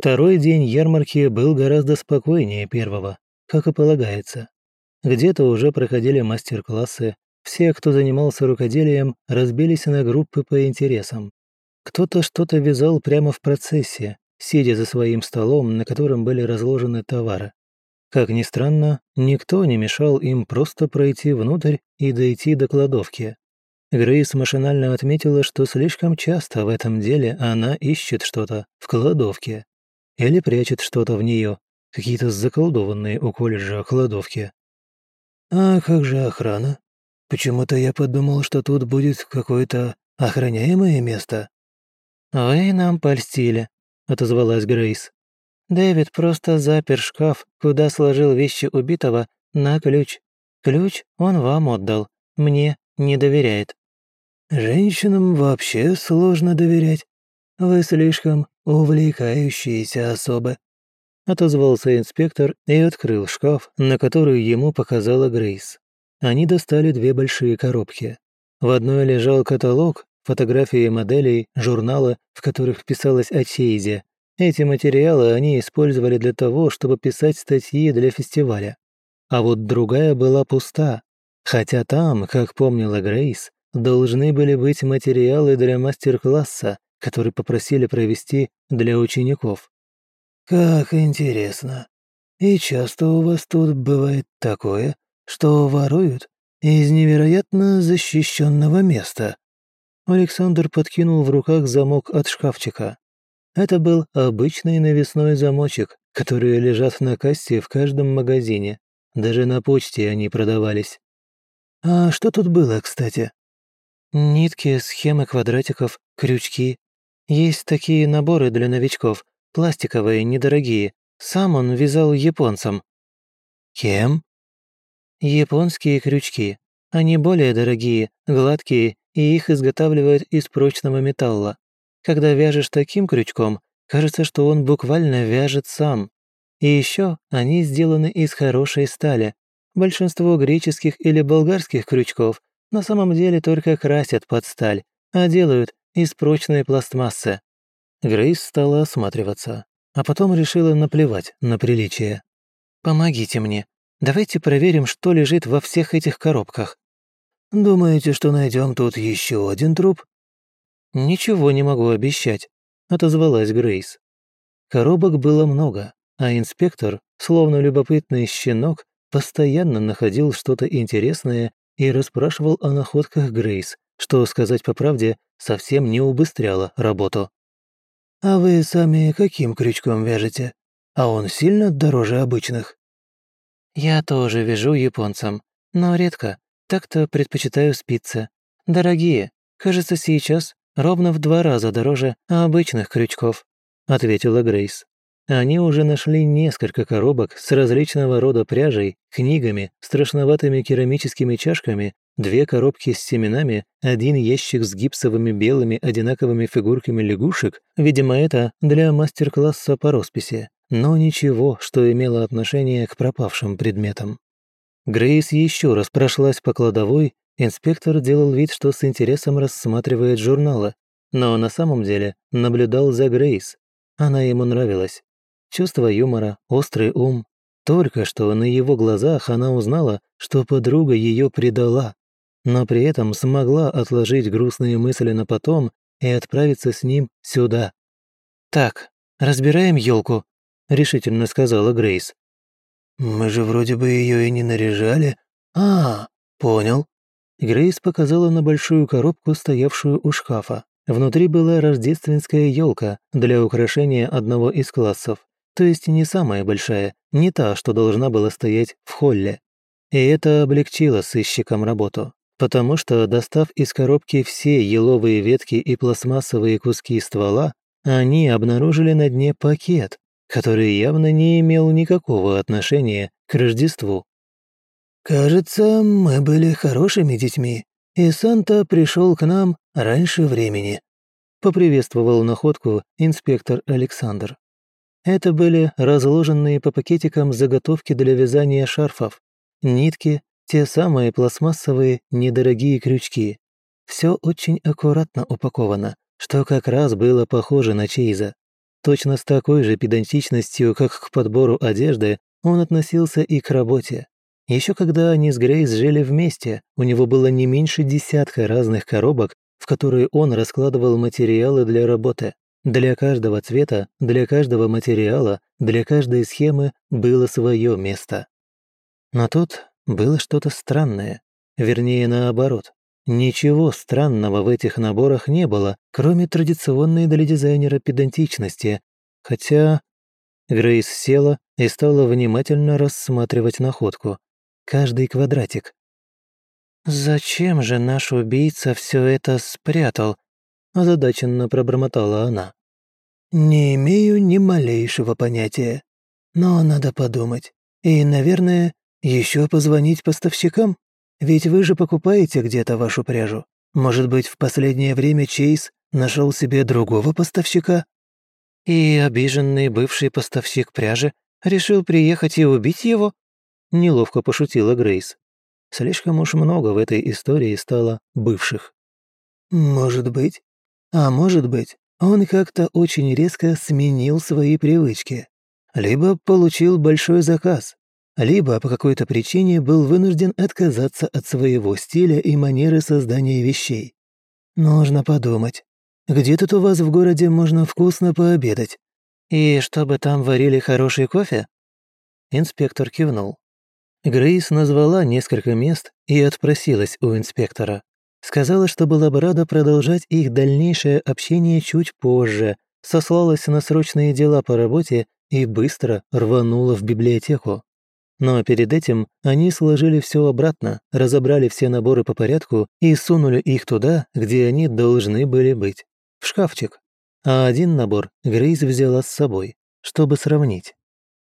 Второй день ярмарки был гораздо спокойнее первого, как и полагается. Где-то уже проходили мастер-классы, все, кто занимался рукоделием, разбились на группы по интересам. Кто-то что-то вязал прямо в процессе, сидя за своим столом, на котором были разложены товары. Как ни странно, никто не мешал им просто пройти внутрь и дойти до кладовки. Грейс машинально отметила, что слишком часто в этом деле она ищет что-то в кладовке или прячет что-то в нее, какие-то заколдованные у колледжа кладовки. «А как же охрана? Почему-то я подумал, что тут будет какое-то охраняемое место». «Вы нам польстили», — отозвалась Грейс. «Дэвид просто запер шкаф, куда сложил вещи убитого, на ключ. Ключ он вам отдал, мне не доверяет». «Женщинам вообще сложно доверять. Вы слишком увлекающиеся особы», — отозвался инспектор и открыл шкаф, на который ему показала Грейс. Они достали 2 большие коробки. В одной лежал каталог, фотографии моделей, журналы, в которых писалось о Чейзе. Эти материалы они использовали для того, чтобы писать статьи для фестиваля. А вот другая была пуста, хотя там, как помнила Грейс, должны были быть материалы для мастер-класса, который попросили провести для учеников. «Как интересно. И часто у вас тут бывает такое, что воруют из невероятно защищенного места?» Александр подкинул в руках замок от шкафчика. Это был обычный навесной замочек, которые лежат на кассе в каждом магазине. Даже на почте они продавались. «А что тут было, кстати?» «Нитки, схемы квадратиков, крючки. Есть такие наборы для новичков, пластиковые, недорогие. Сам он вязал японцам». «Кем?» «Японские крючки. Они более дорогие, гладкие, и их изготавливают из прочного металла. Когда вяжешь таким крючком, кажется, что он буквально вяжет сам. И еще они сделаны из хорошей стали. Большинство греческих или болгарских крючков на самом деле только красят под сталь, а делают из прочной пластмассы». Грейс стала осматриваться, а потом решила наплевать на приличие. «Помогите мне. Давайте проверим, что лежит во всех этих коробках». «Думаете, что найдем тут еще один труп?» «Ничего не могу обещать», — отозвалась Грейс. Коробок было много, а инспектор, словно любопытный щенок, постоянно находил что-то интересное и расспрашивал о находках Грейс, что, сказать по правде, совсем не убыстряло работу. «А вы сами каким крючком вяжете? А он сильно дороже обычных?» «Я тоже вяжу японцам, но редко. Так-то предпочитаю спицы. Дорогие. Кажется, сейчас ровно в 2 раза дороже обычных крючков», — ответила Грейс. Они уже нашли несколько коробок с различного рода пряжей, книгами, страшноватыми керамическими чашками, 2 коробки с семенами, 1 ящик с гипсовыми белыми одинаковыми фигурками лягушек, видимо, это для мастер-класса по росписи, но ничего, что имело отношение к пропавшим предметам. Грейс еще раз прошлась по кладовой, инспектор делал вид, что с интересом рассматривает журналы, но на самом деле наблюдал за Грейс. Она ему нравилась. Чувство юмора, острый ум. Только что на его глазах она узнала, что подруга ее предала, но при этом смогла отложить грустные мысли на потом и отправиться с ним сюда. «Так, разбираем елку», — решительно сказала Грейс. «Мы же вроде бы ее и не наряжали. А, понял». Грейс показала на большую коробку, стоявшую у шкафа. Внутри была рождественская елка для украшения одного из классов, то есть не самая большая, не та, что должна была стоять в холле. И это облегчило сыщикам работу, потому что, достав из коробки все еловые ветки и пластмассовые куски ствола, они обнаружили на дне пакет, который явно не имел никакого отношения к Рождеству. «Кажется, мы были хорошими детьми, и Санта пришел к нам раньше времени», — поприветствовал находку инспектор Александр. Это были разложенные по пакетикам заготовки для вязания шарфов, нитки, те самые пластмассовые недорогие крючки. Все очень аккуратно упаковано, что как раз было похоже на Чейза. точно с такой же педантичностью, как к подбору одежды, он относился и к работе. Еще когда они с Грейс жили вместе, у него было не меньше десятка разных коробок, в которые он раскладывал материалы для работы. Для каждого цвета, для каждого материала, для каждой схемы было свое место. Но тут было что-то странное. Вернее, наоборот. Ничего странного в этих наборах не было, кроме традиционной для дизайнера педантичности. Хотя... Грейс села и стала внимательно рассматривать находку. Каждый квадратик. «Зачем же наш убийца все это спрятал?» озадаченно пробормотала она. «Не имею ни малейшего понятия. Но надо подумать. И, наверное, еще позвонить поставщикам? Ведь вы же покупаете где-то вашу пряжу. Может быть, в последнее время Чейз нашел себе другого поставщика?» «И обиженный бывший поставщик пряжи решил приехать и убить его?» Неловко пошутила Грейс. Слишком уж много в этой истории стало бывших. «Может быть. А может быть, он как-то очень резко сменил свои привычки. Либо получил большой заказ, либо по какой-то причине был вынужден отказаться от своего стиля и манеры создания вещей. Нужно подумать. Где тут у вас в городе можно вкусно пообедать? И чтобы там варили хороший кофе?» Инспектор кивнул. Грейс назвала несколько мест и отпросилась у инспектора. Сказала, что была бы рада продолжать их дальнейшее общение чуть позже, сослалась на срочные дела по работе и быстро рванула в библиотеку. Но перед этим они сложили все обратно, разобрали все наборы по порядку и сунули их туда, где они должны были быть, в шкафчик. А один набор Грейс взяла с собой, чтобы сравнить.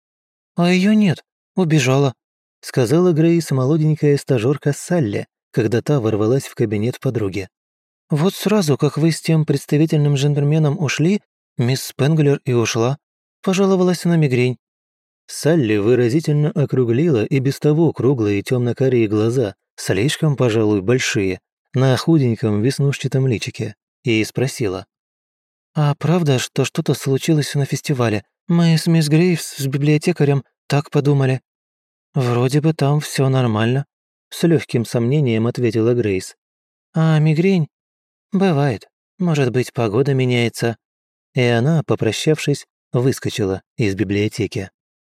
«А ее нет, убежала», — сказала Грейс молоденькая стажёрка Салли, когда та ворвалась в кабинет подруги. «Вот сразу, как вы с тем представительным джентльменом ушли, мисс Спенглер и ушла. Пожаловалась на мигрень». Салли выразительно округлила и без того круглые темно-карие глаза, слишком, пожалуй, большие, на худеньком веснушчатом личике, и спросила. «А правда, что что-то случилось на фестивале? Мы с мисс Грейвс, с библиотекарем, так подумали». «Вроде бы там все нормально», — с легким сомнением ответила Грейс. «А мигрень? Бывает. Может быть, погода меняется». И она, попрощавшись, выскочила из библиотеки.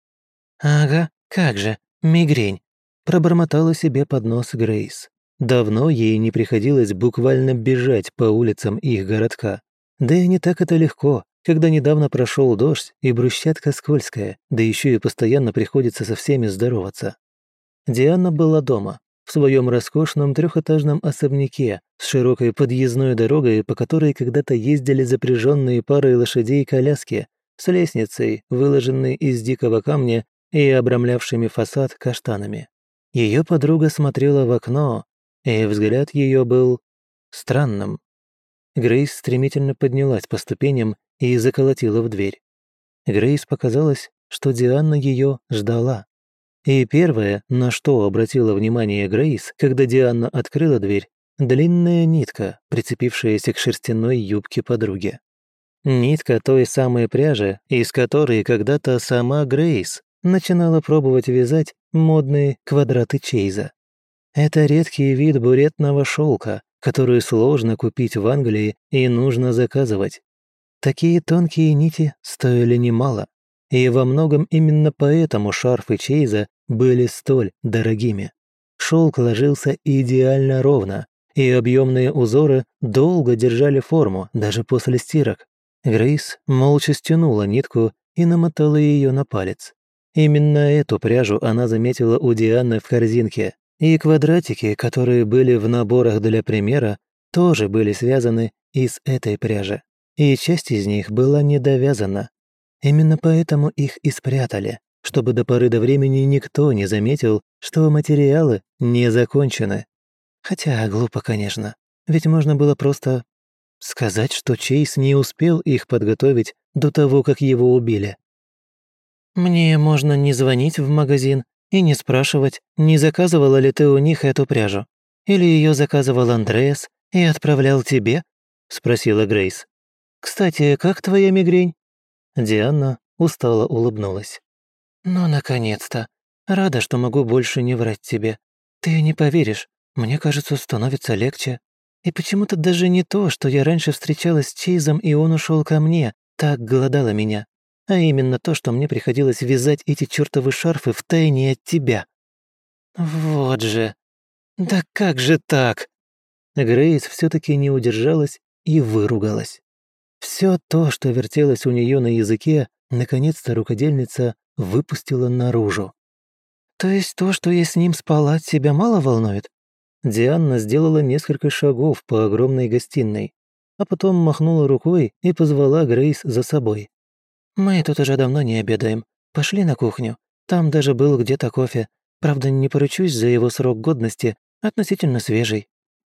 «Ага, как же, мигрень», — пробормотала себе под нос Грейс. Давно ей не приходилось буквально бежать по улицам их городка. Да и не так это легко, когда недавно прошел дождь и брусчатка скользкая, да еще и постоянно приходится со всеми здороваться. Диана была дома, в своем роскошном трехэтажном особняке с широкой подъездной дорогой, по которой когда-то ездили запряженные парой лошадей коляски, с лестницей, выложенной из дикого камня и обрамлявшими фасад каштанами. Ее подруга смотрела в окно, и взгляд ее был странным. Грейс стремительно поднялась по ступеням и заколотила в дверь. Грейс показалось, что Диана ее ждала. И первое, на что обратила внимание Грейс, когда Диана открыла дверь, длинная нитка, прицепившаяся к шерстяной юбке подруги. Нитка той самой пряжи, из которой когда-то сама Грейс начинала пробовать вязать модные квадраты Чейза. Это редкий вид буретного шелка, который сложно купить в Англии и нужно заказывать. Такие тонкие нити стоили немало, и во многом именно поэтому шарфы Чейза были столь дорогими. Шелк ложился идеально ровно, и объемные узоры долго держали форму, даже после стирок. Грейс молча стянула нитку и намотала ее на палец. Именно эту пряжу она заметила у Дианы в корзинке, и квадратики, которые были в наборах для примера, тоже были связаны из этой пряжи, и часть из них была недовязана. Именно поэтому их и спрятали, чтобы до поры до времени никто не заметил, что материалы не закончены. Хотя глупо, конечно, ведь можно было просто сказать, что Чейз не успел их подготовить до того, как его убили. «Мне можно не звонить в магазин и не спрашивать, не заказывала ли ты у них эту пряжу. Или ее заказывал Андреас и отправлял тебе?» — спросила Грейс. «Кстати, как твоя мигрень?» Диана устало улыбнулась. «Ну, наконец-то. Рада, что могу больше не врать тебе. Ты не поверишь, мне кажется, становится легче. И почему-то даже не то, что я раньше встречалась с Чейзом, и он ушел ко мне, так голодало меня. А именно то, что мне приходилось вязать эти чертовы шарфы втайне от тебя». «Вот же! Да как же так?» Грейс все таки не удержалась и выругалась. Все то, что вертелось у нее на языке, наконец-то рукодельница выпустила наружу. «То есть то, что я с ним спала, тебя мало волнует?» Диана сделала несколько шагов по огромной гостиной, а потом махнула рукой и позвала Грейс за собой. «Мы тут уже давно не обедаем. Пошли на кухню. Там даже был где-то кофе. Правда, не поручусь за его срок годности, относительно свежий».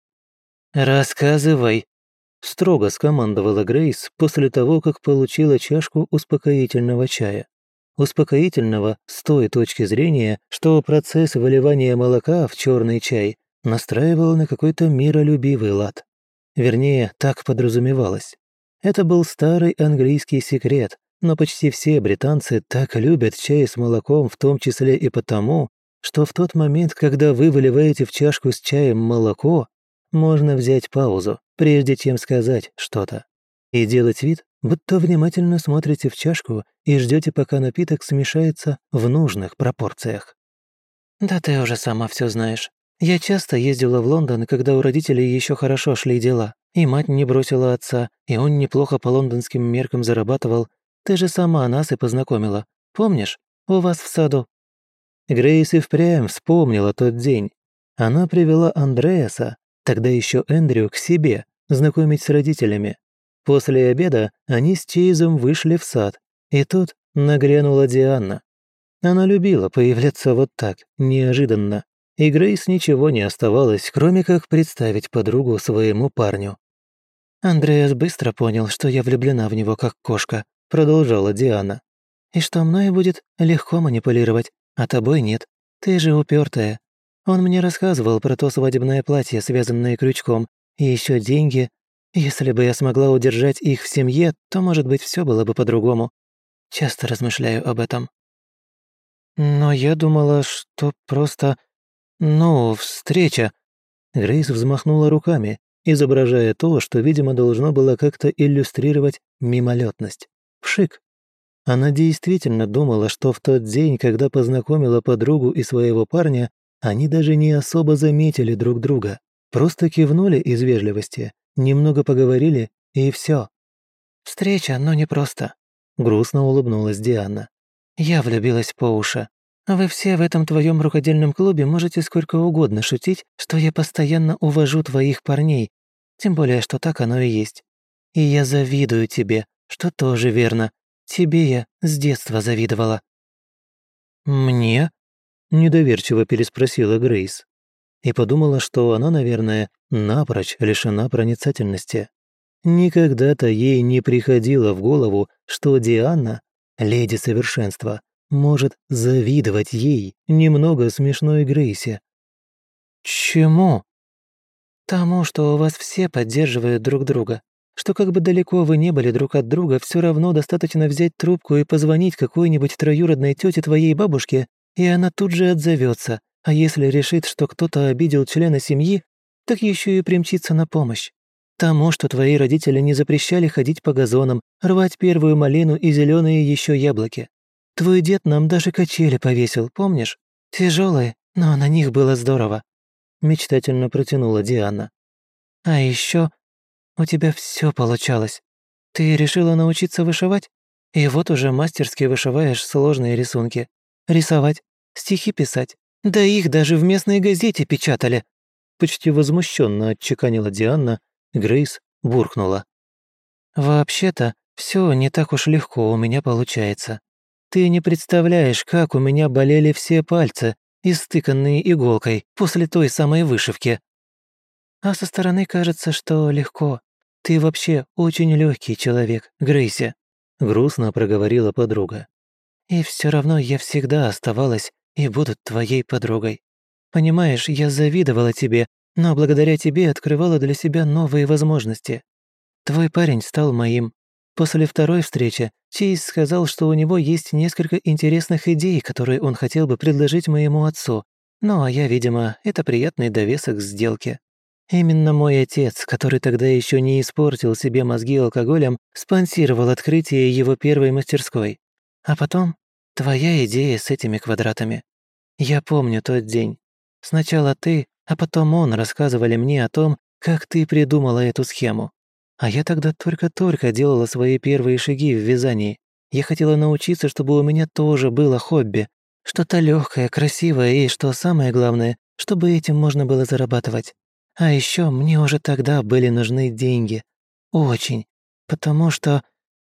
«Рассказывай», — строго скомандовала Грейс после того, как получила чашку успокоительного чая. Успокоительного с той точки зрения, что процесс выливания молока в черный чай настраивал на какой-то миролюбивый лад. Вернее, так подразумевалось. Это был старый английский секрет, но почти все британцы так любят чай с молоком, в том числе и потому, что в тот момент, когда вы выливаете в чашку с чаем молоко, можно взять паузу, прежде чем сказать что-то, и делать вид, будто внимательно смотрите в чашку и ждете, пока напиток смешается в нужных пропорциях. «Да ты уже сама все знаешь. Я часто ездила в Лондон, когда у родителей еще хорошо шли дела, и мать не бросила отца, и он неплохо по лондонским меркам зарабатывал. Ты же сама нас и познакомила. Помнишь? У вас в саду». Грейс и впрямь вспомнила тот день. Она привела Андреаса, тогда еще Эндрю, к себе, знакомить с родителями. После обеда они с Чейзом вышли в сад, и тут нагрянула Диана. Она любила появляться вот так, неожиданно, и Грейс ничего не оставалось, кроме как представить подругу своему парню. «Андреас быстро понял, что я влюблена в него как кошка», продолжала Диана. «И что мной будет легко манипулировать, а тобой нет. Ты же упертая. Он мне рассказывал про то свадебное платье, связанное крючком, и еще деньги. Если бы я смогла удержать их в семье, то, может быть, все было бы по-другому. Часто размышляю об этом». «Но я думала, что просто... встреча». Грейс взмахнула руками, изображая то, что, видимо, должно было как-то иллюстрировать мимолетность. Пшик. Она действительно думала, что в тот день, когда познакомила подругу и своего парня, они даже не особо заметили друг друга. Просто кивнули из вежливости, немного поговорили, и все. «Встреча, но непросто», — грустно улыбнулась Диана. «Я влюбилась по уши. А вы все в этом твоем рукодельном клубе можете сколько угодно шутить, что я постоянно увожу твоих парней, тем более, что так оно и есть. И я завидую тебе, что тоже верно. Тебе я с детства завидовала». «Мне?» – недоверчиво переспросила Грейс. И подумала, что она, наверное, напрочь лишена проницательности. Никогда-то ей не приходило в голову, что Диана, леди совершенства, может завидовать ей, немного смешной Грейсе. «Чему?» «Тому, что у вас все поддерживают друг друга. Что как бы далеко вы не были друг от друга, все равно достаточно взять трубку и позвонить какой-нибудь троюродной тете твоей бабушке, и она тут же отзовется. А если решит, что кто-то обидел члена семьи, так еще и примчится на помощь. Тому, что твои родители не запрещали ходить по газонам, рвать первую малину и зеленые еще яблоки. Твой дед нам даже качели повесил, помнишь? Тяжелые, но на них было здорово», — мечтательно протянула Диана. «А еще у тебя все получалось. Ты решила научиться вышивать? И вот уже мастерски вышиваешь сложные рисунки. Рисовать, стихи писать. Да их даже в местной газете печатали». Почти возмущенно отчеканила Диана, Грейс буркнула. «Вообще-то, все не так уж легко у меня получается. Ты не представляешь, как у меня болели все пальцы, истыканные иголкой, после той самой вышивки. А со стороны кажется, что легко. Ты вообще очень легкий человек, Грейси», — грустно проговорила подруга. «И все равно я всегда оставалась и буду твоей подругой. Понимаешь, я завидовала тебе, но благодаря тебе открывала для себя новые возможности. Твой парень стал моим. После второй встречи Чейз сказал, что у него есть несколько интересных идей, которые он хотел бы предложить моему отцу. Ну, а я, видимо, это приятный довесок к сделке. Именно мой отец, который тогда еще не испортил себе мозги алкоголем, спонсировал открытие его первой мастерской. А потом твоя идея с этими квадратами. Я помню тот день. Сначала ты, а потом он рассказывали мне о том, как ты придумала эту схему. А я тогда только-только делала свои первые шаги в вязании. Я хотела научиться, чтобы у меня тоже было хобби. Что-то легкое, красивое и, что самое главное, чтобы этим можно было зарабатывать. А еще мне уже тогда были нужны деньги. Очень. Потому что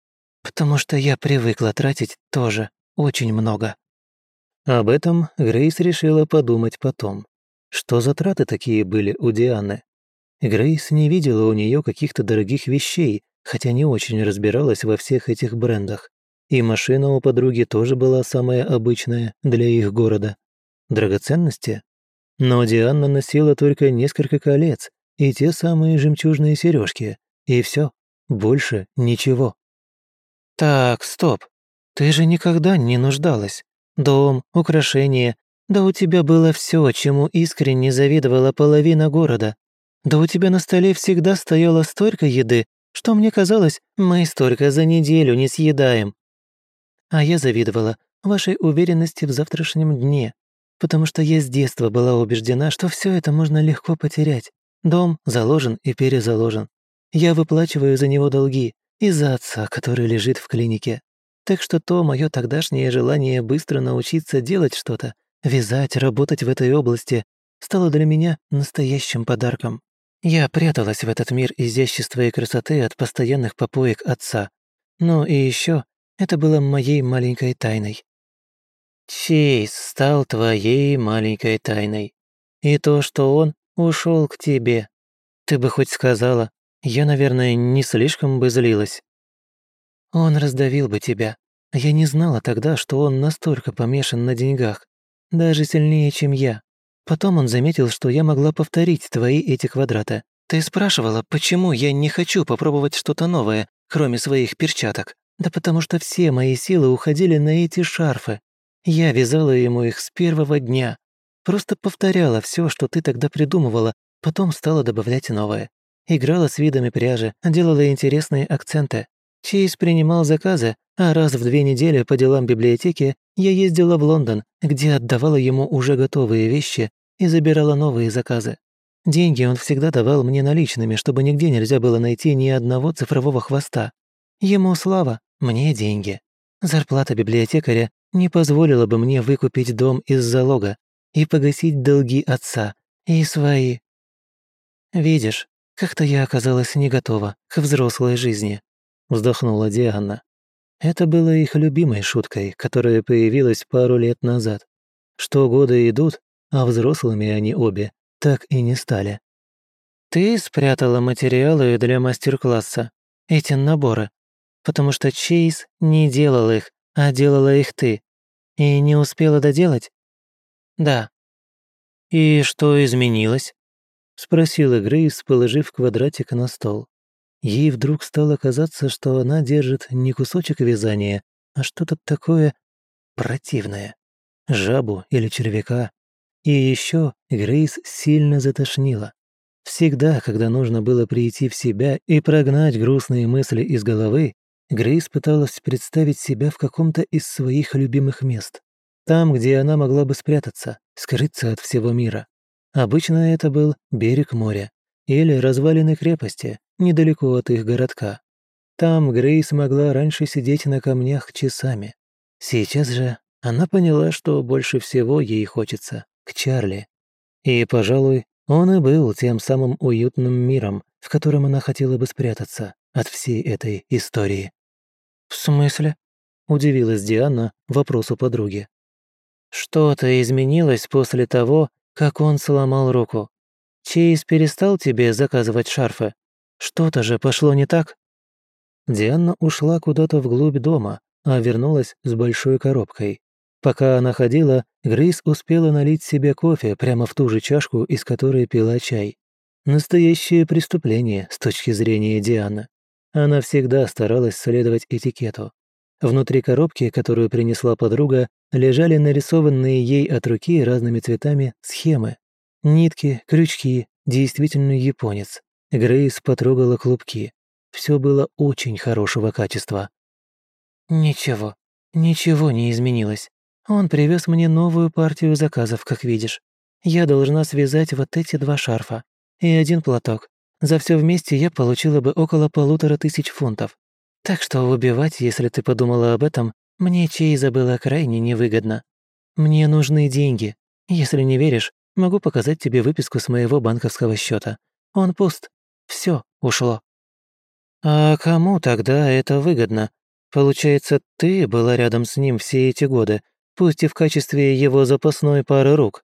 я привыкла тратить тоже очень много. Об этом Грейс решила подумать потом. Что за траты такие были у Дианы? Грейс не видела у нее каких-то дорогих вещей, хотя не очень разбиралась во всех этих брендах. И машина у подруги тоже была самая обычная для их города. Драгоценности? Но Диана носила только несколько колец и те самые жемчужные сережки. И все, больше ничего. «Так, стоп. Ты же никогда не нуждалась. Дом, украшения. Да у тебя было все, чему искренне завидовала половина города. Да у тебя на столе всегда стояло столько еды, что мне казалось, мы столько за неделю не съедаем. А я завидовала вашей уверенности в завтрашнем дне, потому что я с детства была убеждена, что все это можно легко потерять. Дом заложен и перезаложен. Я выплачиваю за него долги из-за отца, который лежит в клинике. Так что то мое тогдашнее желание быстро научиться делать что-то, вязать, работать в этой области, стало для меня настоящим подарком. Я пряталась в этот мир изящества и красоты от постоянных попоек отца. Ну и еще это было моей маленькой тайной. Чейз стал твоей маленькой тайной. И то, что он ушел к тебе. Ты бы хоть сказала, я, наверное, не слишком бы злилась. Он раздавил бы тебя. Я не знала тогда, что он настолько помешан на деньгах. Даже сильнее, чем я. Потом он заметил, что я могла повторить твои эти квадраты. Ты спрашивала, почему я не хочу попробовать что-то новое, кроме своих перчаток. Да потому что все мои силы уходили на эти шарфы. Я вязала ему их с первого дня. Просто повторяла все, что ты тогда придумывала, потом стала добавлять новое. Играла с видами пряжи, делала интересные акценты. Чейз принимал заказы, а раз в 2 недели по делам библиотеки я ездила в Лондон, где отдавала ему уже готовые вещи и забирала новые заказы. Деньги он всегда давал мне наличными, чтобы нигде нельзя было найти ни одного цифрового хвоста. Ему слава, мне деньги. Зарплата библиотекаря не позволила бы мне выкупить дом из залога и погасить долги отца и свои. Видишь, как-то я оказалась не готова к взрослой жизни. Вздохнула Диана. Это было их любимой шуткой, которая появилась пару лет назад. Что годы идут, а взрослыми они обе так и не стали. Ты спрятала материалы для мастер-класса, эти наборы, потому что Чейз не делал их, а делала их ты. И не успела доделать? Да. И что изменилось? Спросила Грейс, положив квадратик на стол. Ей вдруг стало казаться, что она держит не кусочек вязания, а что-то такое противное. Жабу или червяка. И еще Грейс сильно затошнила. Всегда, когда нужно было прийти в себя и прогнать грустные мысли из головы, Грейс пыталась представить себя в каком-то из своих любимых мест. Там, где она могла бы спрятаться, скрыться от всего мира. Обычно это был берег моря или развалины крепости, недалеко от их городка. Там Грейс могла раньше сидеть на камнях часами. Сейчас же она поняла, что больше всего ей хочется к Чарли. И, пожалуй, он и был тем самым уютным миром, в котором она хотела бы спрятаться от всей этой истории. «В смысле?» – удивилась Диана вопросу подруги. «Что-то изменилось после того, как он сломал руку. Чейз перестал тебе заказывать шарфы? Что-то же пошло не так?» Диана ушла куда-то вглубь дома, а вернулась с большой коробкой. Пока она ходила, Грейс успела налить себе кофе прямо в ту же чашку, из которой пила чай. Настоящее преступление с точки зрения Дианы. Она всегда старалась следовать этикету. Внутри коробки, которую принесла подруга, лежали нарисованные ей от руки разными цветами схемы. Нитки, крючки, действительно японец. Грейс потрогала клубки. Все было очень хорошего качества. «Ничего, ничего не изменилось. Он привез мне новую партию заказов, как видишь. Я должна связать вот эти 2 шарфа и 1 платок. За все вместе я получила бы около 1500 фунтов. Так что убивать, если ты подумала об этом, мне Чейза было крайне невыгодно. Мне нужны деньги. Если не веришь, могу показать тебе выписку с моего банковского счета. Он пуст. Все ушло». «А кому тогда это выгодно? Получается, ты была рядом с ним все эти годы, пусть и в качестве его запасной пары рук».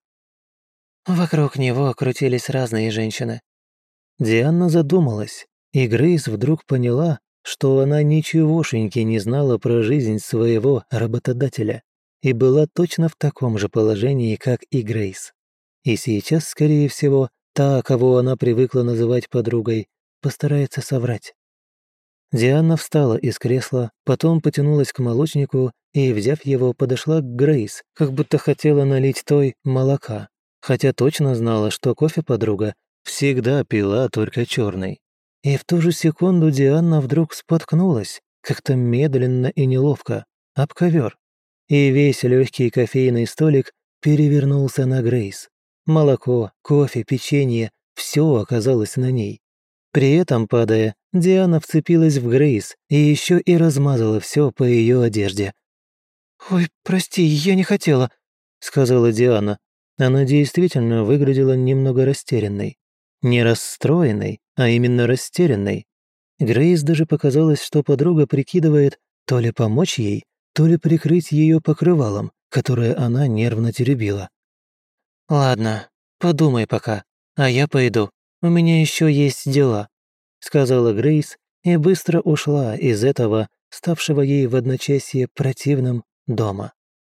Вокруг него крутились разные женщины. Диана задумалась, и Грейс вдруг поняла, что она ничегошеньки не знала про жизнь своего работодателя и была точно в таком же положении, как и Грейс. И сейчас, скорее всего, та, кого она привыкла называть подругой, постарается соврать. Диана встала из кресла, потом потянулась к молочнику и, взяв его, подошла к Грейс, как будто хотела налить той молока, хотя точно знала, что кофе подруга всегда пила только черный. И в ту же секунду Диана вдруг споткнулась, как-то медленно и неловко, об ковер. И весь легкий кофейный столик перевернулся на Грейс. Молоко, кофе, печенье – все оказалось на ней. При этом, падая, Диана вцепилась в Грейс и еще и размазала все по ее одежде. «Ой, прости, я не хотела», — сказала Диана. Она действительно выглядела немного растерянной. Не расстроенной, а именно растерянной. Грейс даже показалось, что подруга прикидывает то ли помочь ей, то ли прикрыть ее покрывалом, которое она нервно теребила. «Ладно, подумай пока, а я пойду. У меня еще есть дела», — сказала Грейс и быстро ушла из этого, ставшего ей в одночасье противным, дома.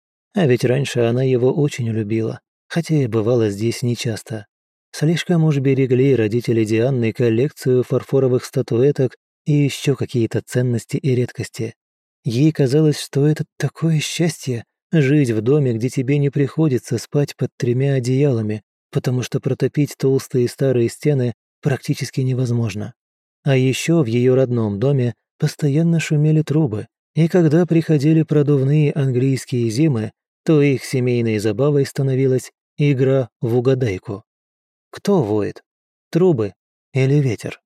А ведь раньше она его очень любила, хотя и бывала здесь нечасто. Слишком уж берегли родители Дианы коллекцию фарфоровых статуэток и еще какие-то ценности и редкости. Ей казалось, что это такое счастье — жить в доме, где тебе не приходится спать под 3 одеялами, потому что протопить толстые старые стены практически невозможно. А еще в ее родном доме постоянно шумели трубы, и когда приходили продувные английские зимы, то их семейной забавой становилась игра в угадайку. Кто воет? Трубы или ветер?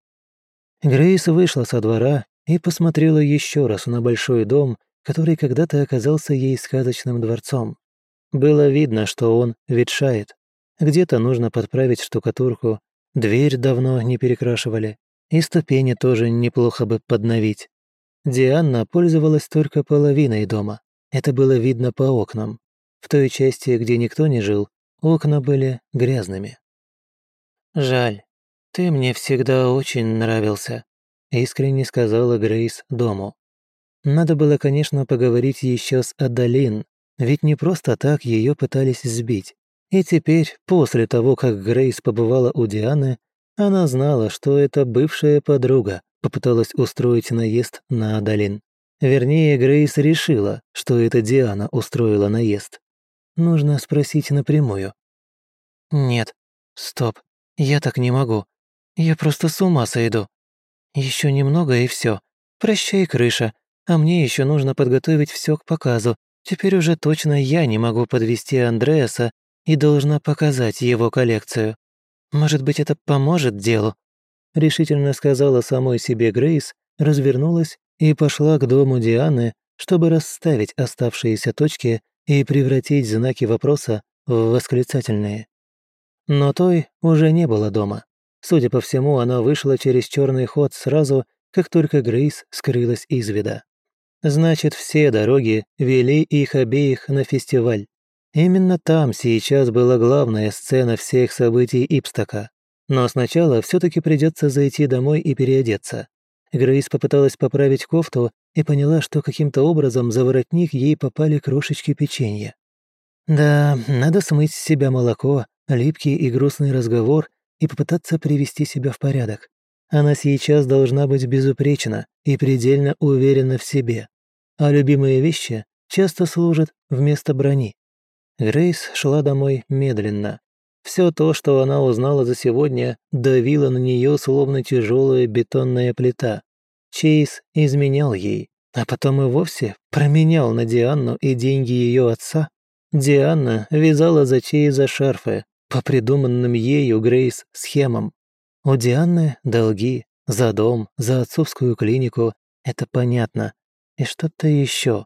Грейс вышла со двора и посмотрела еще раз на большой дом, который когда-то оказался ей сказочным дворцом. Было видно, что он ветшает. Где-то нужно подправить штукатурку, дверь давно не перекрашивали, и ступени тоже неплохо бы подновить. Диана пользовалась только половиной дома. Это было видно по окнам. В той части, где никто не жил, окна были грязными. «Жаль, ты мне всегда очень нравился», — искренне сказала Грейс дому. Надо было, конечно, поговорить еще с Адалин, ведь не просто так ее пытались сбить. И теперь, после того, как Грейс побывала у Дианы, она знала, что эта бывшая подруга попыталась устроить наезд на Адалин. Вернее, Грейс решила, что это Диана устроила наезд. Нужно спросить напрямую. «Нет, стоп, я так не могу. Я просто с ума сойду. Еще немного и все. Прощай, крыша. А мне еще нужно подготовить все к показу. Теперь уже точно я не могу подвести Андреаса и должна показать его коллекцию. Может быть, это поможет делу?» Решительно сказала самой себе Грейс, развернулась и пошла к дому Дианы, чтобы расставить оставшиеся точки и превратить знаки вопроса в восклицательные. Но той уже не было дома. Судя по всему, она вышла через черный ход сразу, как только Грейс скрылась из вида. Значит, все дороги вели их обеих на фестиваль. Именно там сейчас была главная сцена всех событий Ипстока. Но сначала все-таки придется зайти домой и переодеться. Грейс попыталась поправить кофту и поняла, что каким-то образом за воротник ей попали крошечки печенья. Да, надо смыть с себя молоко, липкий и грустный разговор и попытаться привести себя в порядок. Она сейчас должна быть безупречна и предельно уверена в себе. А любимые вещи часто служат вместо брони. Грейс шла домой медленно. Все то, что она узнала за сегодня, давило на нее словно тяжелая бетонная плита. Чейз изменял ей, а потом и вовсе променял на Дианну и деньги ее отца. Дианна вязала за Чейза шарфы по придуманным ею Грейс схемам. У Дианы долги за дом, за отцовскую клинику, это понятно. И что-то еще.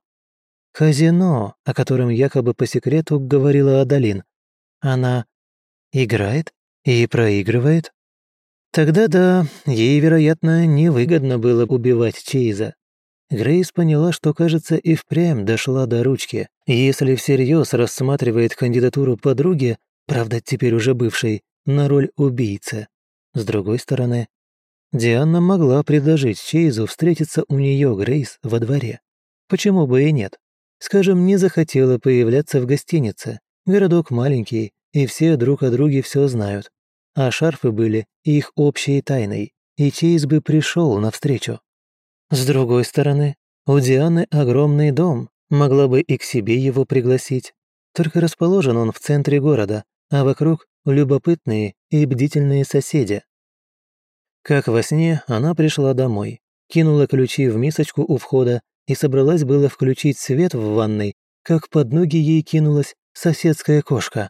Казино, о котором якобы по секрету говорила Адалин. Она играет и проигрывает? Тогда да, ей, вероятно, невыгодно было убивать Чейза. Грейс поняла, что, кажется, и впрямь дошла до ручки. Если всерьез рассматривает кандидатуру подруги, правда, теперь уже бывшей, на роль убийцы. С другой стороны, Диана могла предложить Чейзу встретиться у нее, Грейс, во дворе. Почему бы и нет? Скажем, не захотела появляться в гостинице. Городок маленький, и все друг о друге все знают. А шарфы были их общей тайной, и Чейз бы пришел навстречу. С другой стороны, у Дианы огромный дом, могла бы и к себе его пригласить. Только расположен он в центре города, а вокруг любопытные и бдительные соседи. Как во сне, она пришла домой, кинула ключи в мисочку у входа и собралась было включить свет в ванной, как под ноги ей кинулась соседская кошка.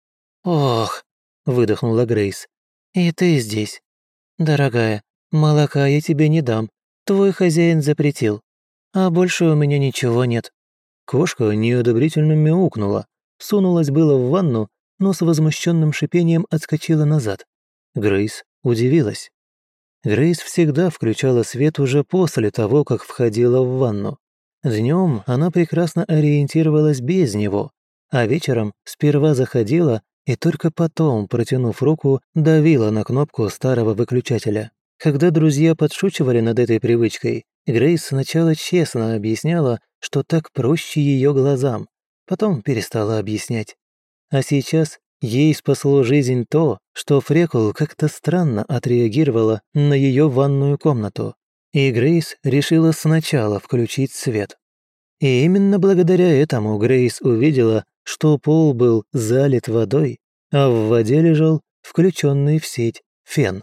«Ох!» – выдохнула Грейс. «И ты здесь. Дорогая, молока я тебе не дам, твой хозяин запретил. А больше у меня ничего нет». Кошка неодобрительно мяукнула, сунулась было в ванну, но с возмущенным шипением отскочила назад. Грейс удивилась. Грейс всегда включала свет уже после того, как входила в ванну. Днем она прекрасно ориентировалась без него, а вечером сперва заходила и только потом, протянув руку, давила на кнопку старого выключателя. Когда друзья подшучивали над этой привычкой, Грейс сначала честно объясняла, что так проще ее глазам, потом перестала объяснять. А сейчас ей спасло жизнь то, что Фрекл как-то странно отреагировала на ее ванную комнату, и Грейс решила сначала включить свет. И именно благодаря этому Грейс увидела, что пол был залит водой, а в воде лежал включенный в сеть фен.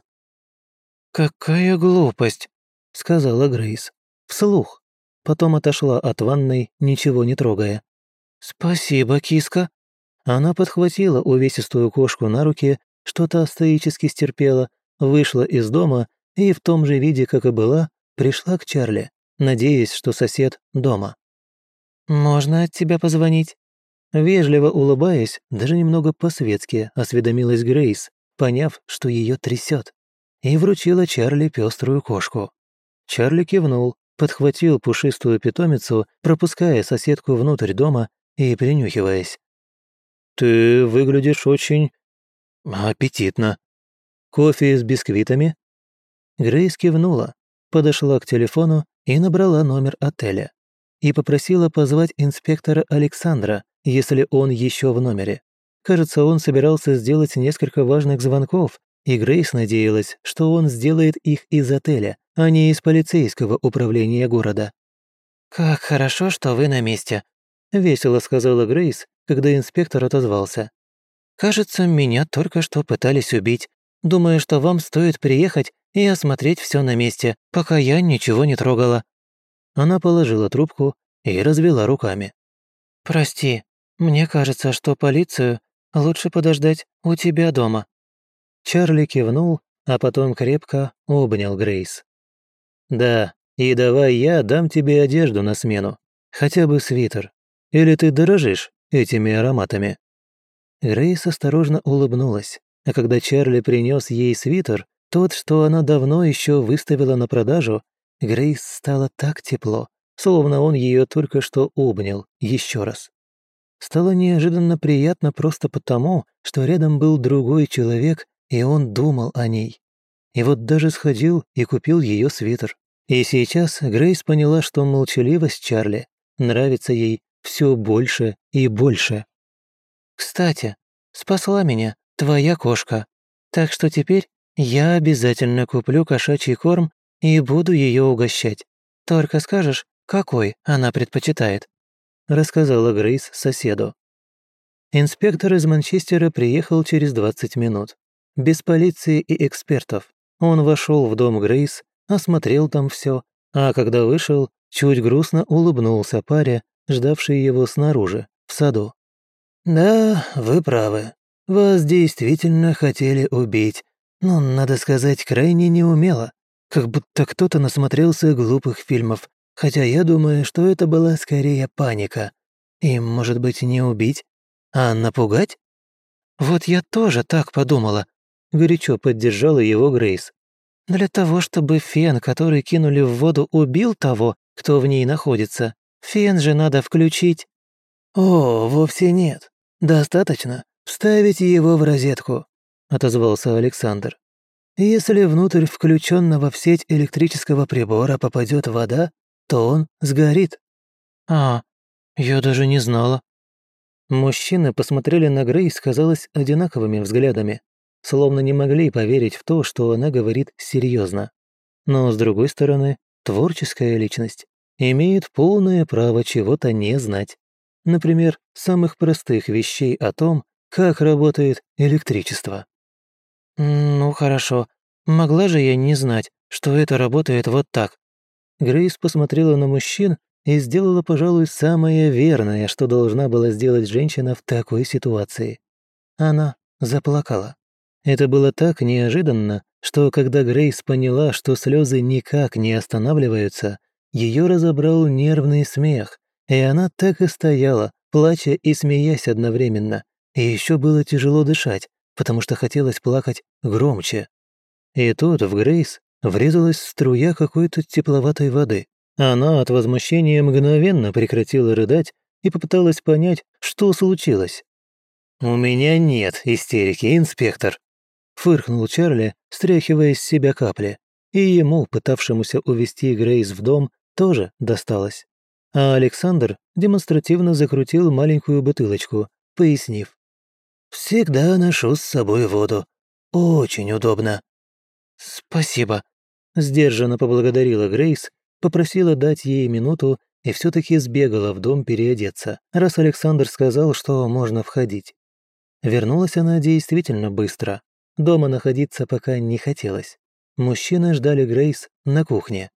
«Какая глупость!» — сказала Грейс. Вслух. Потом отошла от ванной, ничего не трогая. «Спасибо, киска!» Она подхватила увесистую кошку на руки, что-то стоически стерпела, вышла из дома и в том же виде, как и была, пришла к Чарли, надеясь, что сосед дома. «Можно от тебя позвонить?» Вежливо улыбаясь, даже немного по-светски осведомилась Грейс, поняв, что ее трясет, и вручила Чарли пеструю кошку. Чарли кивнул, подхватил пушистую питомицу, пропуская соседку внутрь дома и принюхиваясь. «Ты выглядишь очень аппетитно. Кофе с бисквитами?» Грейс кивнула, подошла к телефону и набрала номер отеля. И попросила позвать инспектора Александра, если он еще в номере. Кажется, он собирался сделать несколько важных звонков, и Грейс надеялась, что он сделает их из отеля, а не из полицейского управления города. «Как хорошо, что вы на месте», — весело сказала Грейс, когда инспектор отозвался. «Кажется, меня только что пытались убить. Думаю, что вам стоит приехать и осмотреть все на месте, пока я ничего не трогала». Она положила трубку и развела руками. «Прости, мне кажется, что полицию лучше подождать у тебя дома». Чарли кивнул, а потом крепко обнял Грейс. «Да, и давай я дам тебе одежду на смену, хотя бы свитер. Или ты дорожишь этими ароматами?» Грейс осторожно улыбнулась, а когда Чарли принес ей свитер, тот, что она давно еще выставила на продажу, Грейс стало так тепло, словно он ее только что обнял еще раз. Стало неожиданно приятно просто потому, что рядом был другой человек, и он думал о ней. И вот даже сходил и купил ее свитер. И сейчас Грейс поняла, что молчаливость Чарли нравится ей все больше и больше. «Кстати, спасла меня твоя кошка, так что теперь «Я обязательно куплю кошачий корм и буду ее угощать. Только скажешь, какой она предпочитает», – рассказала Грейс соседу. Инспектор из Манчестера приехал через 20 минут. Без полиции и экспертов. Он вошел в дом Грейс, осмотрел там все, а когда вышел, чуть грустно улыбнулся паре, ждавшей его снаружи, в саду. «Да, вы правы. Вас действительно хотели убить, но, надо сказать, крайне неумело. Как будто кто-то насмотрелся глупых фильмов, хотя я думаю, что это была скорее паника. И, может быть, не убить, а напугать?» «Вот я тоже так подумала», — горячо поддержала его Грейс. «Для того, чтобы фен, который кинули в воду, убил того, кто в ней находится, фен же надо включить». «О, вовсе нет. Достаточно вставить его в розетку», — отозвался Александр. «Если внутрь включенного в сеть электрического прибора попадет вода, то он сгорит». «А, я даже не знала». Мужчины посмотрели на Грейс, казалось, одинаковыми взглядами, словно не могли поверить в то, что она говорит серьезно. Но, с другой стороны, творческая личность имеет полное право чего-то не знать. Например, самых простых вещей о том, как работает электричество. «Ну хорошо, могла же я не знать, что это работает вот так». Грейс посмотрела на мужчин и сделала, пожалуй, самое верное, что должна была сделать женщина в такой ситуации. Она заплакала. Это было так неожиданно, что когда Грейс поняла, что слезы никак не останавливаются, ее разобрал нервный смех, и она так и стояла, плача и смеясь одновременно. И еще было тяжело дышать, потому что хотелось плакать громче. И тут в Грейс врезалась струя какой-то тепловатой воды. Она от возмущения мгновенно прекратила рыдать и попыталась понять, что случилось. «У меня нет истерики, инспектор», — фыркнул Чарли, стряхивая с себя капли. И ему, пытавшемуся увести Грейс в дом, тоже досталось. А Александр демонстративно закрутил маленькую бутылочку, пояснив. «Всегда ношу с собой воду. Очень удобно». «Спасибо», — сдержанно поблагодарила Грейс, попросила дать ей минуту и все таки сбегала в дом переодеться, раз Александр сказал, что можно входить. Вернулась она действительно быстро. Дома находиться пока не хотелось. Мужчины ждали Грейс на кухне.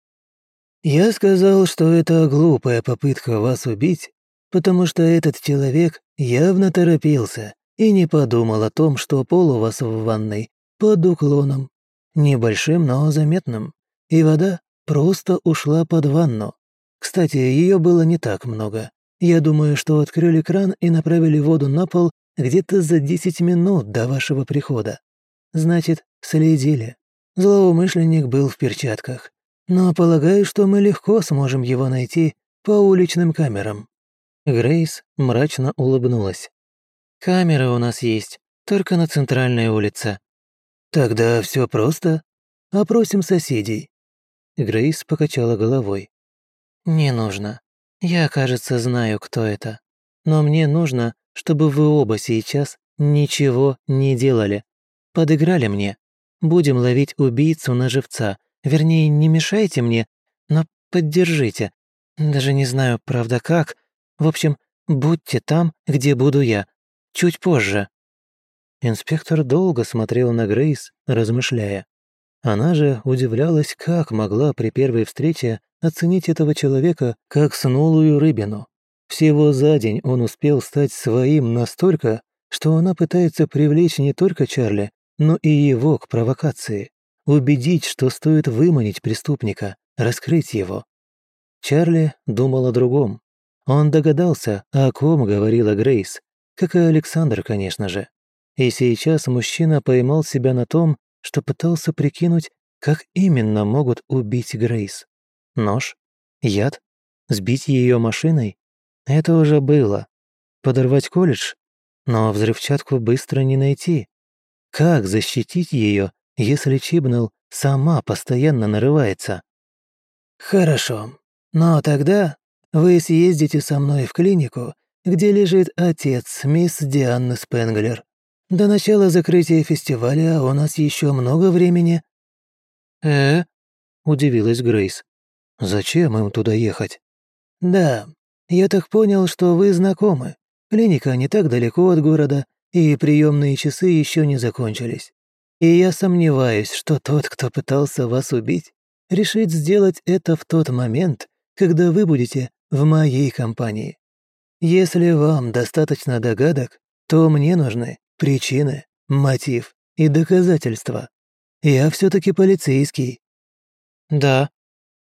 «Я сказал, что это глупая попытка вас убить, потому что этот человек явно торопился и не подумал о том, что пол у вас в ванной под уклоном. Небольшим, но заметным. И вода просто ушла под ванну. Кстати, ее было не так много. Я думаю, что открыли кран и направили воду на пол где-то за 10 минут до вашего прихода. Значит, следили. Злоумышленник был в перчатках. Но полагаю, что мы легко сможем его найти по уличным камерам». Грейс мрачно улыбнулась. «Камеры у нас есть, только на центральной улице». «Тогда все просто. Опросим соседей». Грейс покачала головой. «Не нужно. Я, кажется, знаю, кто это. Но мне нужно, чтобы вы оба сейчас ничего не делали. Подыграли мне. Будем ловить убийцу на живца. Вернее, не мешайте мне, но поддержите. Даже не знаю, правда, как. В общем, будьте там, где буду я. Чуть позже». Инспектор долго смотрел на Грейс, размышляя. Она же удивлялась, как могла при первой встрече оценить этого человека как снулую рыбину. Всего за день он успел стать своим настолько, что она пытается привлечь не только Чарли, но и его к провокации. Убедить, что стоит выманить преступника, раскрыть его. Чарли думал о другом. Он догадался, о ком говорила Грейс, как и Александр, конечно же. И сейчас мужчина поймал себя на том, что пытался прикинуть, как именно могут убить Грейс. Нож? Яд? Сбить ее машиной? Это уже было. Подорвать колледж? Но взрывчатку быстро не найти. Как защитить ее, если Чибнелл сама постоянно нарывается? «Хорошо. Но тогда вы съездите со мной в клинику, где лежит отец мисс Дианы Спенглер. До начала закрытия фестиваля у нас еще много времени». «Э?» – удивилась Грейс. «Зачем им туда ехать?» «Да, я так понял, что вы знакомы. Клиника не так далеко от города, и приемные часы еще не закончились. И я сомневаюсь, что тот, кто пытался вас убить, решит сделать это в тот момент, когда вы будете в моей компании. Если вам достаточно догадок, то мне нужны причины, мотив и доказательства. Я все таки полицейский». «Да».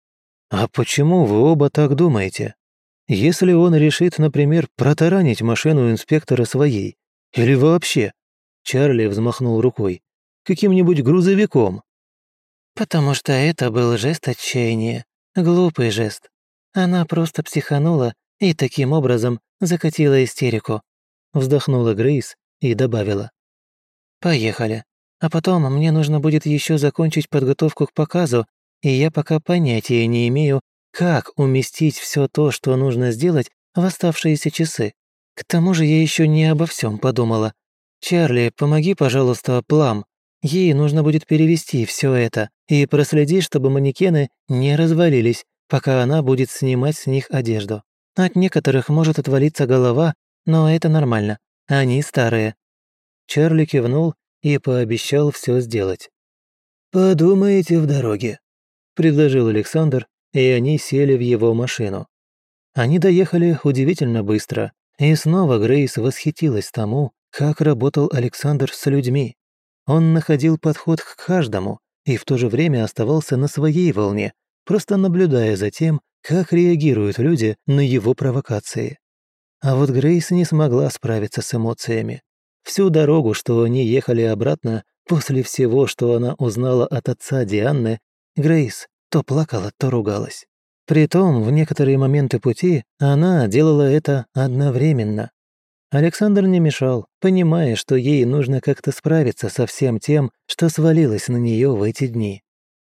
«А почему вы оба так думаете? Если он решит, например, протаранить машину инспектора своей, или вообще...» Чарли взмахнул рукой. «Каким-нибудь грузовиком». «Потому что это был жест отчаяния. Глупый жест. Она просто психанула и таким образом закатила истерику». Вздохнула Грейс и добавила. «Поехали. А потом мне нужно будет еще закончить подготовку к показу, и я пока понятия не имею, как уместить все то, что нужно сделать, в оставшиеся часы. К тому же я еще не обо всем подумала. Чарли, помоги, пожалуйста, Плам. Ей нужно будет перевести все это и проследи, чтобы манекены не развалились, пока она будет снимать с них одежду. От некоторых может отвалиться голова, но это нормально. Они старые». Чарли кивнул и пообещал все сделать. «Подумайте в дороге», – предложил Александр, и они сели в его машину. Они доехали удивительно быстро, и снова Грейс восхитилась тому, как работал Александр с людьми. Он находил подход к каждому и в то же время оставался на своей волне, просто наблюдая за тем, как реагируют люди на его провокации. А вот Грейс не смогла справиться с эмоциями. Всю дорогу, что они ехали обратно, после всего, что она узнала от отца Дианы, Грейс то плакала, то ругалась. Притом, в некоторые моменты пути она делала это одновременно. Александр не мешал, понимая, что ей нужно как-то справиться со всем тем, что свалилось на нее в эти дни.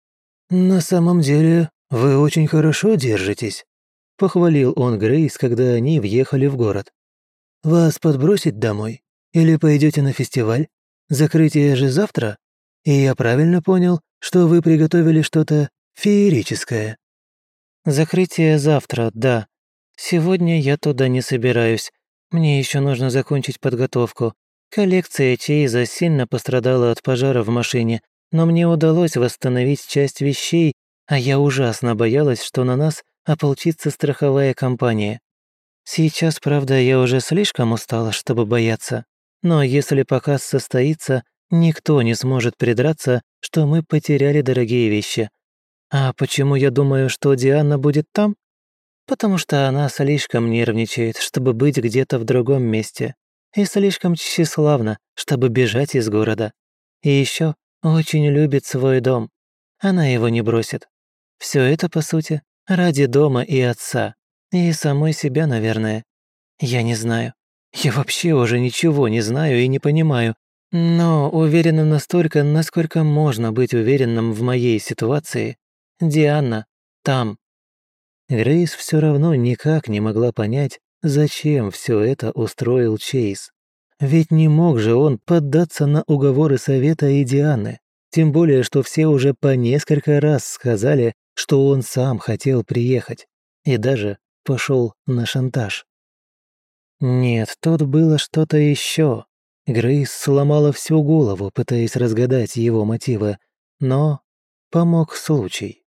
«На самом деле, вы очень хорошо держитесь», — похвалил он Грейс, когда они въехали в город. «Вас подбросить домой? Или пойдете на фестиваль? Закрытие же завтра? И я правильно понял, что вы приготовили что-то феерическое?» «Закрытие завтра, да. Сегодня я туда не собираюсь. Мне еще нужно закончить подготовку. Коллекция Чейза сильно пострадала от пожара в машине, но мне удалось восстановить часть вещей, а я ужасно боялась, что на нас ополчится страховая компания. Сейчас, правда, я уже слишком устала, чтобы бояться. Но если показ состоится, никто не сможет придраться, что мы потеряли дорогие вещи. А почему я думаю, что Диана будет там? Потому что она слишком нервничает, чтобы быть где-то в другом месте. И слишком тщеславна, чтобы бежать из города. И еще очень любит свой дом. Она его не бросит. Все это, по сути, ради дома и отца. И самой себя, наверное. Я не знаю. Я вообще уже ничего не знаю и не понимаю. Но уверена настолько, насколько можно быть уверенным в моей ситуации. Диана там. Грейс все равно никак не могла понять, зачем все это устроил Чейз. Ведь не мог же он поддаться на уговоры Совета и Дианы. Тем более, что все уже по несколько раз сказали, что он сам хотел приехать. И даже пошел на шантаж. Нет, тут было что-то еще. Грейс сломала всю голову, пытаясь разгадать его мотивы, но помог случай.